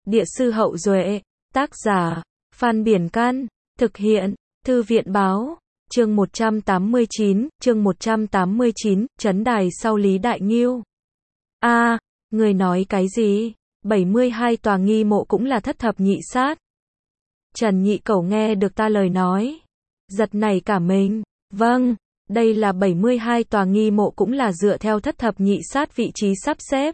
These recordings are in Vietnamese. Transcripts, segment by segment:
Địa sư Hậu Duệ, tác giả, Phan Biển Can, thực hiện, Thư viện Báo, chương 189, Trấn Đài sau Lý Đại Ngưu. Người nói cái gì? 72 tòa nghi mộ cũng là thất thập nhị sát. Trần Nhị Cẩu nghe được ta lời nói, giật nảy cả mình. Vâng, đây là 72 tòa nghi mộ cũng là dựa theo thất thập nhị sát vị trí sắp xếp.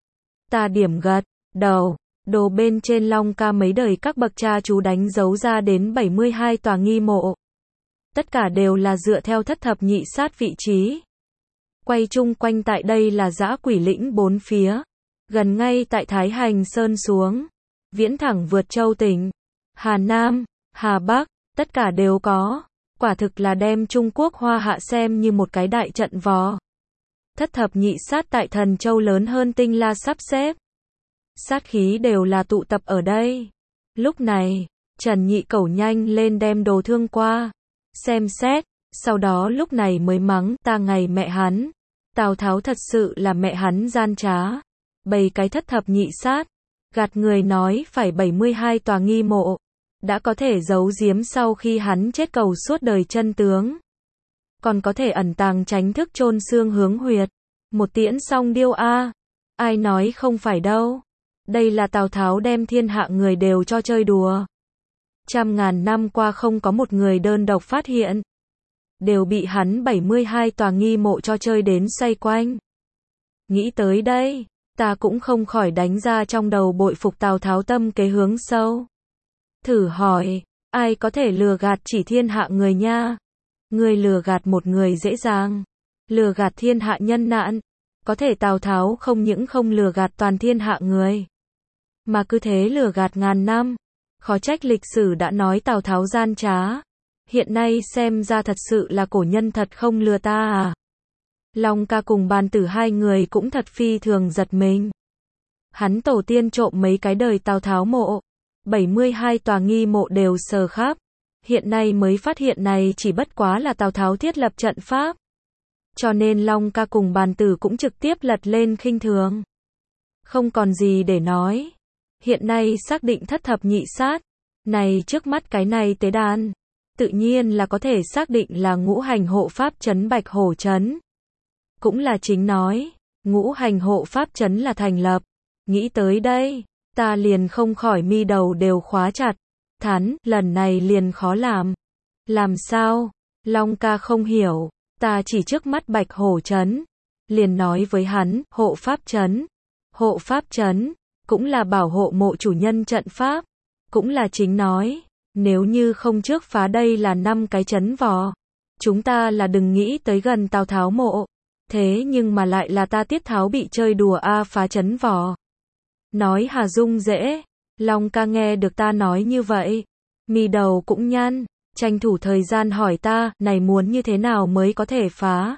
Ta điểm gật đầu, đồ bên trên Long Ca mấy đời các bậc cha chú đánh dấu ra đến 72 tòa nghi mộ. Tất cả đều là dựa theo thất thập nhị sát vị trí. Quay chung quanh tại đây là dã quỷ lĩnh bốn phía, gần ngay tại Thái Hành Sơn xuống, viễn thẳng vượt Châu Tỉnh, Hà Nam, Hà Bắc, tất cả đều có. Quả thực là đem Trung Quốc Hoa Hạ xem như một cái đại trận vò. Thất thập nhị sát tại Thần Châu lớn hơn Tinh La sắp xếp. Sát khí đều là tụ tập ở đây. Lúc này, Trần Nhị Cẩu nhanh lên đem đồ thương qua, xem xét, sau đó lúc này mới mắng ta ngày mẹ hắn. Tào Tháo thật sự là mẹ hắn gian trá. Bày cái thất thập nhị sát, gạt người nói phải 72 tòa nghi mộ. Đã có thể giấu giếm sau khi hắn chết cầu suốt đời chân tướng. Còn có thể ẩn tàng tránh thức chôn xương hướng huyệt. Một tiễn song điêu a. Ai nói không phải đâu. Đây là Tào Tháo đem thiên hạ người đều cho chơi đùa. Trăm ngàn năm qua không có một người đơn độc phát hiện. Đều bị hắn 72 tòa nghi mộ cho chơi đến xoay quanh. Nghĩ tới đây, ta cũng không khỏi đánh ra trong đầu bội phục Tào Tháo tâm kế hướng sâu. Thử hỏi, ai có thể lừa gạt chỉ thiên hạ người nha? Người lừa gạt một người dễ dàng, lừa gạt thiên hạ nhân nạn. Có thể Tào Tháo không những không lừa gạt toàn thiên hạ người, mà cứ thế lừa gạt ngàn năm. Khó trách lịch sử đã nói Tào Tháo gian trá. Hiện nay xem ra thật sự là cổ nhân thật không lừa ta à. Long Ca cùng Bàn Tử hai người cũng thật phi thường giật mình. Hắn tổ tiên trộm mấy cái đời Tào Tháo mộ. 72 tòa nghi mộ đều sờ khắp. Hiện nay mới phát hiện này chỉ bất quá là Tào Tháo thiết lập trận pháp. Cho nên Long Ca cùng Bàn Tử cũng trực tiếp lật lên khinh thường. Không còn gì để nói. Hiện nay xác định thất thập nhị sát. Này trước mắt cái này tế đàn. Tự nhiên là có thể xác định là ngũ hành hộ pháp trấn Bạch Hổ trấn. Cũng là chính nói. Ngũ hành hộ pháp trấn là thành lập. Nghĩ tới đây, ta liền không khỏi mi đầu đều khóa chặt. Thán, lần này liền khó làm. Làm sao? Long Ca không hiểu. Ta chỉ trước mắt Bạch Hổ trấn. Liền nói với hắn, hộ pháp trấn. Hộ pháp trấn, cũng là bảo hộ mộ chủ nhân trận pháp. Cũng là chính nói. Nếu như không trước phá đây là 5 cái trấn vò. Chúng ta là đừng nghĩ tới gần Tào Tháo mộ. Thế nhưng mà lại là ta Tiết Tháo bị chơi đùa phá trấn vò. Nói Hà Dung dễ. Long Ca nghe được ta nói như vậy, mi đầu cũng nhăn, tranh thủ thời gian hỏi ta, này muốn như thế nào mới có thể phá.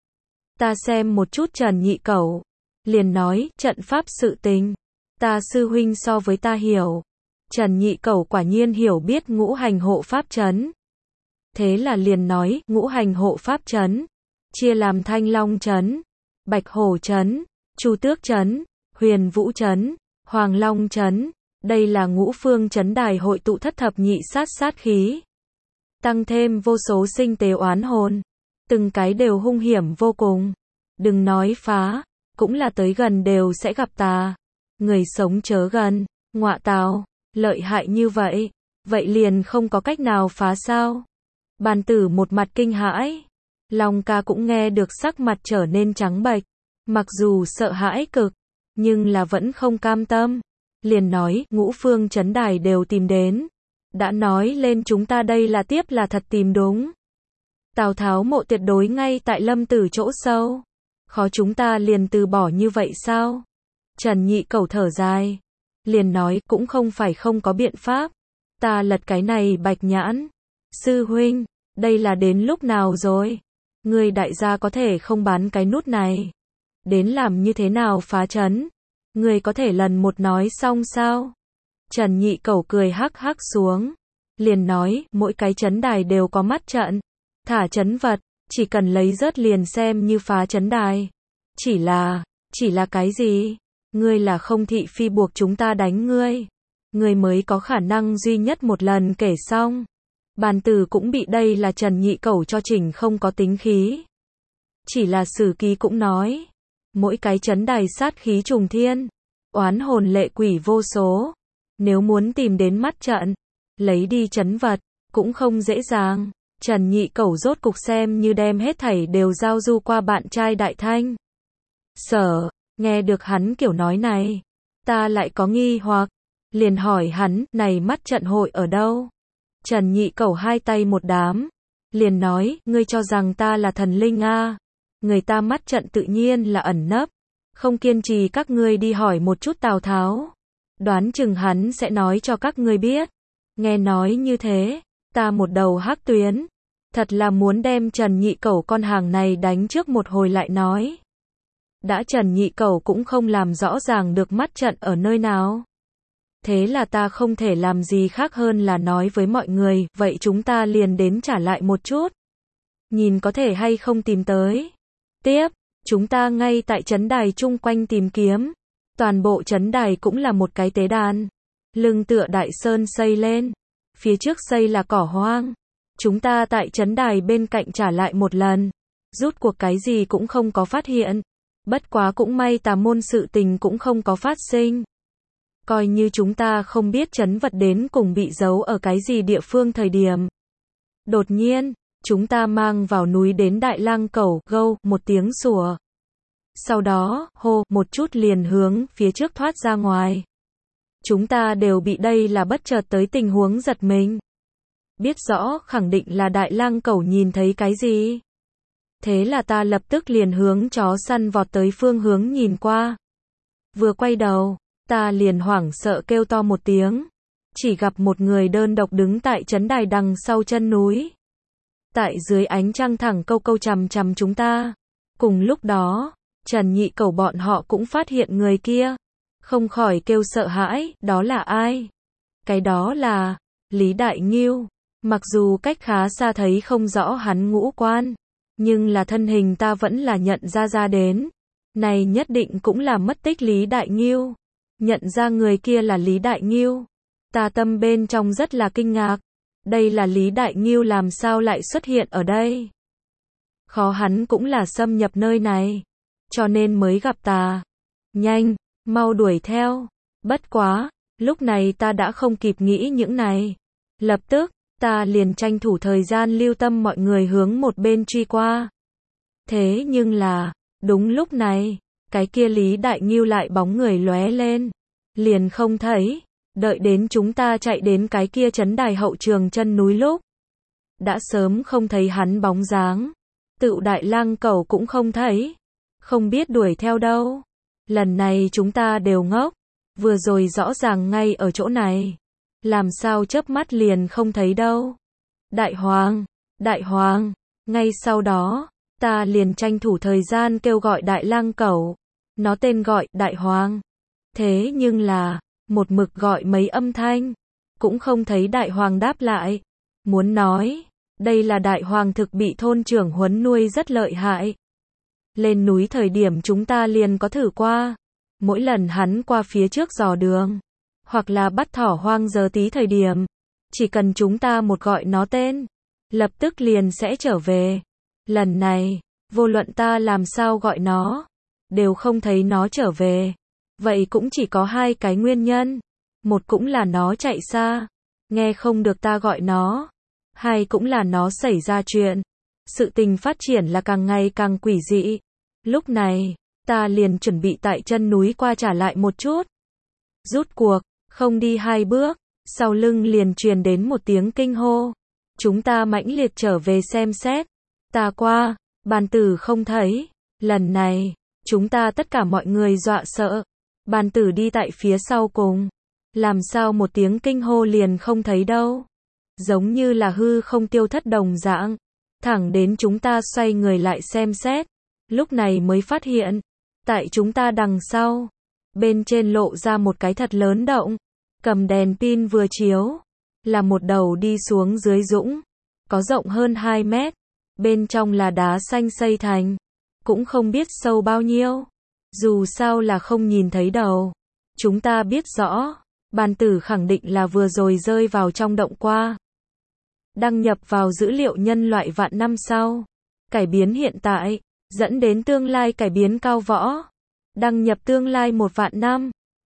Ta xem một chút Trần Nhị Cẩu, liền nói, trận pháp sự tình. Ta sư huynh so với ta hiểu. Trần Nhị Cẩu quả nhiên hiểu biết ngũ hành hộ pháp trấn. Thế là liền nói, ngũ hành hộ pháp trấn, chia làm Thanh Long trấn, Bạch Hổ trấn, Chu Tước trấn, Huyền Vũ trấn, Hoàng Long trấn. Đây là ngũ phương trấn đài hội tụ thất thập nhị sát sát khí. Tăng thêm vô số sinh tế oán hồn. Từng cái đều hung hiểm vô cùng. Đừng nói phá, cũng là tới gần đều sẽ gặp tà. Người sống chớ gần, ngọa tào, lợi hại như vậy. Vậy liền không có cách nào phá sao? Bàn Tử một mặt kinh hãi. Long Ca cũng nghe được sắc mặt trở nên trắng bệch. Mặc dù sợ hãi cực, nhưng là vẫn không cam tâm. Liền nói, ngũ phương trấn đài đều tìm đến. Đã nói lên chúng ta đây là tiếp là thật tìm đúng. Tào Tháo mộ tuyệt đối ngay tại Lâm Tử chỗ sâu. Khó chúng ta liền từ bỏ như vậy sao? Trần Nhị Cẩu thở dài. Liền nói, cũng không phải không có biện pháp. Ta lật cái này bạch nhãn. Sư huynh, đây là đến lúc nào rồi? Người đại gia có thể không bán cái nút này. Đến làm như thế nào phá trấn? Người có thể lần một nói xong sao? Trần Nhị Cẩu cười hắc hắc xuống. Liền nói, mỗi cái trấn đài đều có mắt trận. Thả trấn vật, chỉ cần lấy rớt liền xem như phá trấn đài. Chỉ là cái gì? Ngươi là không thị phi buộc chúng ta đánh ngươi. người mới có khả năng duy nhất một lần kể xong. Bàn tử cũng bị đây là Trần Nhị Cẩu cho chỉnh không có tính khí. Chỉ là sử ký cũng nói, mỗi cái chấn đài sát khí trùng thiên, oán hồn lệ quỷ vô số. Nếu muốn tìm đến mắt trận, lấy đi chấn vật, cũng không dễ dàng. Trần Nhị Cẩu rốt cục xem như đem hết thảy đều giao du qua bạn trai Đại Thanh. Sở, nghe được hắn kiểu nói này, ta lại có nghi hoặc, liền hỏi hắn, này mắt trận hội ở đâu? Trần Nhị Cẩu hai tay một đám, liền nói, ngươi cho rằng ta là thần linh a? Người ta mắt trận tự nhiên là ẩn nấp, không kiên trì các ngươi đi hỏi một chút Tào Tháo. Đoán chừng hắn sẽ nói cho các ngươi biết. Nghe nói như thế, ta một đầu hắc tuyến, thật là muốn đem Trần Nhị Cẩu con hàng này đánh trước một hồi lại nói. Đã Trần Nhị Cẩu cũng không làm rõ ràng được mắt trận ở nơi nào. Thế là ta không thể làm gì khác hơn là nói với mọi người, vậy chúng ta liền đến trả lại một chút. Nhìn có thể hay không tìm tới. Tiếp, chúng ta ngay tại trấn đài chung quanh tìm kiếm. Toàn bộ trấn đài cũng là một cái tế đàn. Lưng tựa đại sơn xây lên. Phía trước xây là cỏ hoang. Chúng ta tại trấn đài bên cạnh trả lại một lần. Rút cuộc cái gì cũng không có phát hiện. Bất quá cũng may tà môn sự tình cũng không có phát sinh. Coi như chúng ta không biết trấn vật đến cùng bị giấu ở cái gì địa phương thời điểm. Đột nhiên, chúng ta mang vào núi đến Đại Lang Cẩu, gâu, một tiếng sủa. Sau đó, hô, một chút liền hướng phía trước thoát ra ngoài. Chúng ta đều bị đây là bất chợt tới tình huống giật mình. Biết rõ, khẳng định là Đại Lang Cẩu nhìn thấy cái gì. Thế là ta lập tức liền hướng chó săn vọt tới phương hướng nhìn qua. Vừa quay đầu, ta liền hoảng sợ kêu to một tiếng. Chỉ gặp một người đơn độc đứng tại trấn đài đằng sau chân núi. Tại dưới ánh trăng thẳng câu câu chằm chằm chúng ta. Cùng lúc đó, Trần Nhị Cẩu bọn họ cũng phát hiện người kia. Không khỏi kêu sợ hãi, đó là ai? Cái đó là Lý Đại Ngưu. Mặc dù cách khá xa thấy không rõ hắn ngũ quan, nhưng là thân hình ta vẫn là nhận ra đến. Này nhất định cũng là mất tích Lý Đại Ngưu. Nhận ra người kia là Lý Đại Ngưu. Ta tâm bên trong rất là kinh ngạc. Đây là Lý Đại Ngưu làm sao lại xuất hiện ở đây? Khó hắn cũng là xâm nhập nơi này. Cho nên mới gặp ta. Nhanh, mau đuổi theo. Bất quá, lúc này ta đã không kịp nghĩ những này. Lập tức, ta liền tranh thủ thời gian lưu tâm mọi người hướng một bên truy qua. Thế nhưng là, đúng lúc này, cái kia Lý Đại Ngưu lại bóng người lóe lên. Liền không thấy. Đợi đến chúng ta chạy đến cái kia trấn đài hậu trường chân núi lúc. Đã sớm không thấy hắn bóng dáng. Tự Đại Lang Cẩu cũng không thấy. Không biết đuổi theo đâu. Lần này chúng ta đều ngốc. Vừa rồi rõ ràng ngay ở chỗ này. Làm sao chớp mắt liền không thấy đâu. Đại Hoàng. Ngay sau đó, ta liền tranh thủ thời gian kêu gọi Đại Lang Cẩu. Nó tên gọi Đại Hoàng. Thế nhưng là, một mực gọi mấy âm thanh, cũng không thấy Đại Hoàng đáp lại. Muốn nói, đây là Đại Hoàng thực bị thôn trưởng huấn nuôi rất lợi hại. Lên núi thời điểm chúng ta liền có thử qua. Mỗi lần hắn qua phía trước dò đường, hoặc là bắt thỏ hoang giờ tí thời điểm, chỉ cần chúng ta một gọi nó tên, lập tức liền sẽ trở về. Lần này, vô luận ta làm sao gọi nó, đều không thấy nó trở về. Vậy cũng chỉ có hai cái nguyên nhân. Một cũng là nó chạy xa, nghe không được ta gọi nó. Hai cũng là nó xảy ra chuyện. Sự tình phát triển là càng ngày càng quỷ dị. Lúc này, ta liền chuẩn bị tại chân núi qua trả lại một chút. Rút cuộc, không đi hai bước, sau lưng liền truyền đến một tiếng kinh hô. Chúng ta mãnh liệt trở về xem xét. Ta qua, bàn tử không thấy. Lần này, chúng ta tất cả mọi người dọa sợ. Bàn tử đi tại phía sau cùng. Làm sao một tiếng kinh hô liền không thấy đâu. Giống như là hư không tiêu thất đồng dạng. Thẳng đến chúng ta xoay người lại xem xét. Lúc này mới phát hiện. Tại chúng ta đằng sau. Bên trên lộ ra một cái thật lớn động. Cầm đèn pin vừa chiếu. Là một đầu đi xuống dưới dũng. Có rộng hơn 2 mét. Bên trong là đá xanh xây thành. Cũng không biết sâu bao nhiêu. Dù sao là không nhìn thấy đầu. Chúng ta biết rõ, Bàn tử khẳng định là vừa rồi rơi vào trong động qua. Đăng nhập vào dữ liệu nhân loại vạn năm sau. Cải biến hiện tại, dẫn đến tương lai cải biến cao võ. Đăng nhập tương lai 1 vạn năm.